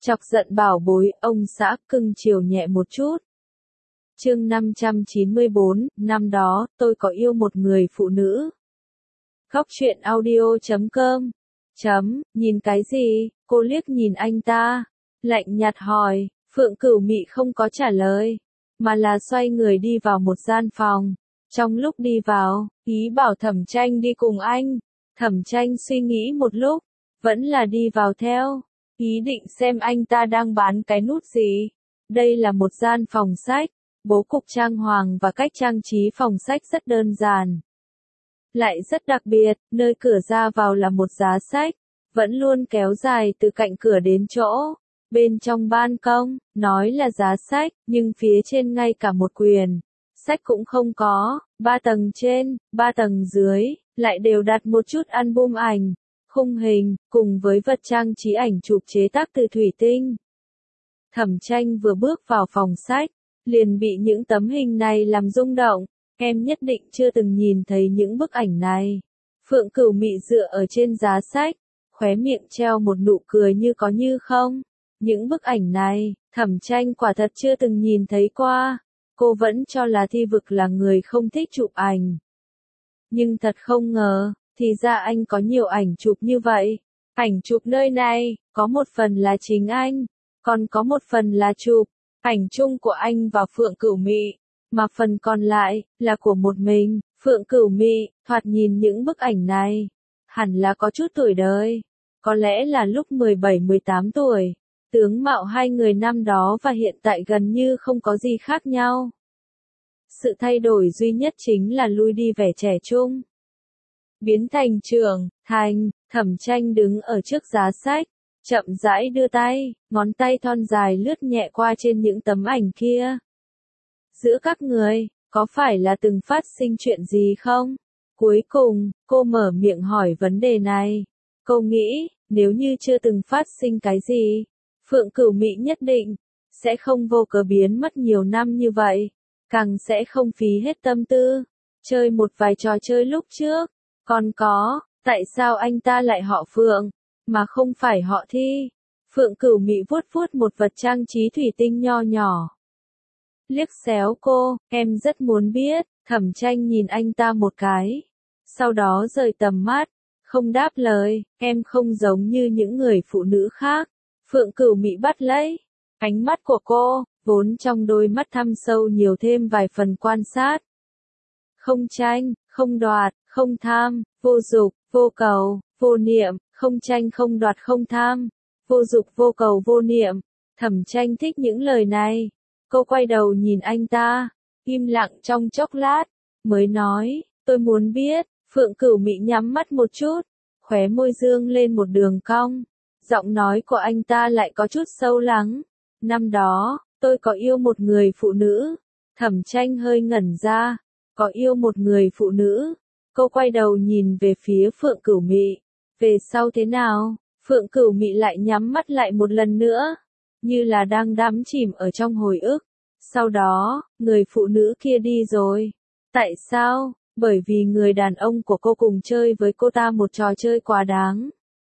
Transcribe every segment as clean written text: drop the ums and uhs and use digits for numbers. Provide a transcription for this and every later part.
Chọc giận bảo bối, ông xã cưng chiều nhẹ một chút. Chương 594, năm đó, tôi có yêu một người phụ nữ. Góc truyện audio.com. Nhìn cái gì? Cô liếc nhìn anh ta, lạnh nhạt hỏi. Phượng Cửu Mị không có trả lời, mà là xoay người đi vào một gian phòng. Trong lúc đi vào, ý bảo Thẩm Tranh đi cùng anh. Thẩm Tranh suy nghĩ một lúc, vẫn là đi vào theo, ý định xem anh ta đang bán cái nút gì. Đây là một gian phòng sách, bố cục trang hoàng và cách trang trí phòng sách rất đơn giản. Lại rất đặc biệt, nơi cửa ra vào là một giá sách, vẫn luôn kéo dài từ cạnh cửa đến chỗ. Bên trong ban công, nói là giá sách, nhưng phía trên ngay cả một quyển sách cũng không có, 3 tầng trên, 3 tầng dưới, lại đều đặt một chút album ảnh, khung hình, cùng với vật trang trí ảnh chụp chế tác từ thủy tinh. Thẩm Tranh vừa bước vào phòng sách, liền bị những tấm hình này làm rung động, em nhất định chưa từng nhìn thấy những bức ảnh này. Phượng Cửu Mị dựa ở trên giá sách, khóe miệng treo một nụ cười như có như không. Những bức ảnh này, Thẩm Tranh quả thật chưa từng nhìn thấy qua. Cô vẫn cho là Thi Vực là người không thích chụp ảnh. Nhưng thật không ngờ, thì ra anh có nhiều ảnh chụp như vậy. Ảnh chụp nơi này, có một phần là chính anh, còn có một phần là chụp ảnh chung của anh và Phượng Cửu Mị, mà phần còn lại là của một mình. Phượng Cửu Mị, thoạt nhìn những bức ảnh này, hẳn là có chút tuổi đời, có lẽ là lúc 17-18 tuổi. Tướng mạo hai người năm đó và hiện tại gần như không có gì khác nhau. Sự thay đổi duy nhất chính là lui đi vẻ trẻ trung, biến thành trưởng thành. Thẩm Tranh đứng ở trước giá sách, chậm rãi đưa tay, ngón tay thon dài lướt nhẹ qua trên những tấm ảnh kia. Giữa các người, có phải là từng phát sinh chuyện gì không? Cuối cùng, cô mở miệng hỏi vấn đề này. Cô nghĩ, nếu như chưa từng phát sinh cái gì, Phượng Cửu Mị nhất định sẽ không vô cớ biến mất nhiều năm như vậy, càng sẽ không phí hết tâm tư chơi một vài trò chơi lúc trước. Còn có, tại sao anh ta lại họ Phượng, mà không phải họ Thi? Phượng Cửu Mị vuốt vuốt một vật trang trí thủy tinh nho nhỏ, liếc xéo cô, em rất muốn biết. Thẩm Tranh nhìn anh ta một cái, sau đó rời tầm mắt, không đáp lời. Em không giống như những người phụ nữ khác. Phượng Cửu Mị bắt lấy ánh mắt của cô, vốn trong đôi mắt thâm sâu nhiều thêm vài phần quan sát. Không tranh, không đoạt, không tham, vô dục, vô cầu, vô niệm, không tranh không đoạt không tham, vô dục vô cầu vô niệm. Thẩm Tranh thích những lời này. Cô quay đầu nhìn anh ta, im lặng trong chốc lát, mới nói, tôi muốn biết. Phượng Cửu Mị nhắm mắt một chút, khóe môi dương lên một đường cong. Giọng nói của anh ta lại có chút sâu lắng. Năm đó, tôi có yêu một người phụ nữ. Thẩm Tranh hơi ngẩn ra. Có yêu một người phụ nữ. Cô quay đầu nhìn về phía Phượng Cửu Mị. Về sau thế nào? Phượng Cửu Mị lại nhắm mắt lại một lần nữa, như là đang đắm chìm ở trong hồi ức. Sau đó, người phụ nữ kia đi rồi. Tại sao? Bởi vì người đàn ông của cô cùng chơi với cô ta một trò chơi quá đáng.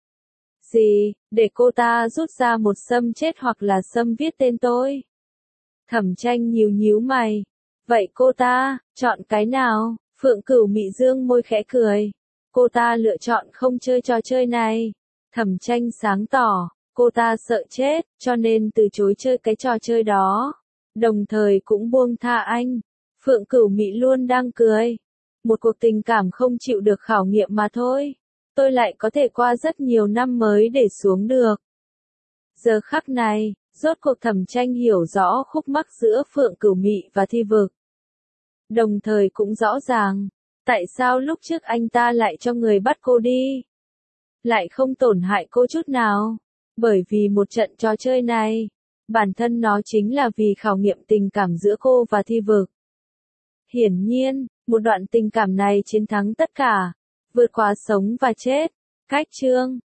Gì, để cô ta rút ra một sâm chết hoặc là sâm viết tên tôi? Thẩm Tranh nhíu nhíu mày. Vậy cô ta, chọn cái nào? Phượng Cửu Mị dương môi khẽ cười. Cô ta lựa chọn không chơi trò chơi này. Thẩm Tranh sáng tỏ, cô ta sợ chết, cho nên từ chối chơi cái trò chơi đó. Đồng thời cũng buông tha anh. Phượng Cửu Mị luôn đang cười. Một cuộc tình cảm không chịu được khảo nghiệm mà thôi. Tôi lại có thể qua rất nhiều năm mới để xuống được. Giờ khắc này, rốt cuộc Thẩm Tranh hiểu rõ khúc mắc giữa Phượng Cửu Mị và Thi Vực. Đồng thời cũng rõ ràng, tại sao lúc trước anh ta lại cho người bắt cô đi, lại không tổn hại cô chút nào. Bởi vì một trận trò chơi này, bản thân nó chính là vì khảo nghiệm tình cảm giữa cô và Thi Vực. Hiển nhiên, một đoạn tình cảm này chiến thắng tất cả, vượt qua sống và chết. Cách chương